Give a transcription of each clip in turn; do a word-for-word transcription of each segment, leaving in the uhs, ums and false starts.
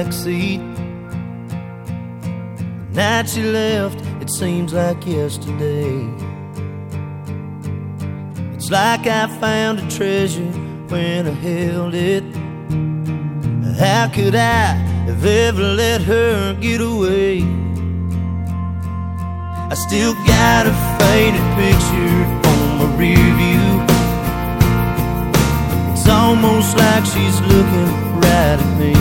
backseat. The night she left, it seems like yesterday. It's like I found a treasure when I held it. How could I have ever let her get away? I still got a faded picture on my rear view. It's almost like she's looking right at me.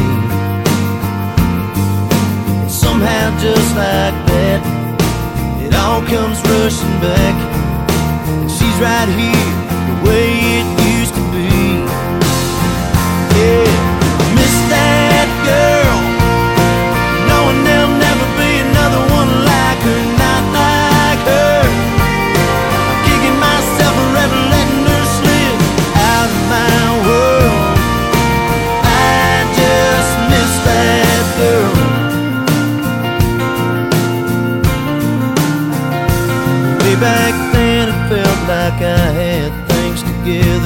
And somehow just like that, it all comes rushing back. And she's right here, the way it used to be. Yeah, miss that girl, knowing there'll never be another one like her, not like her. I'm kicking myself for ever letting her slip out of my world. I just miss that girl. Way back then it felt like I had things together.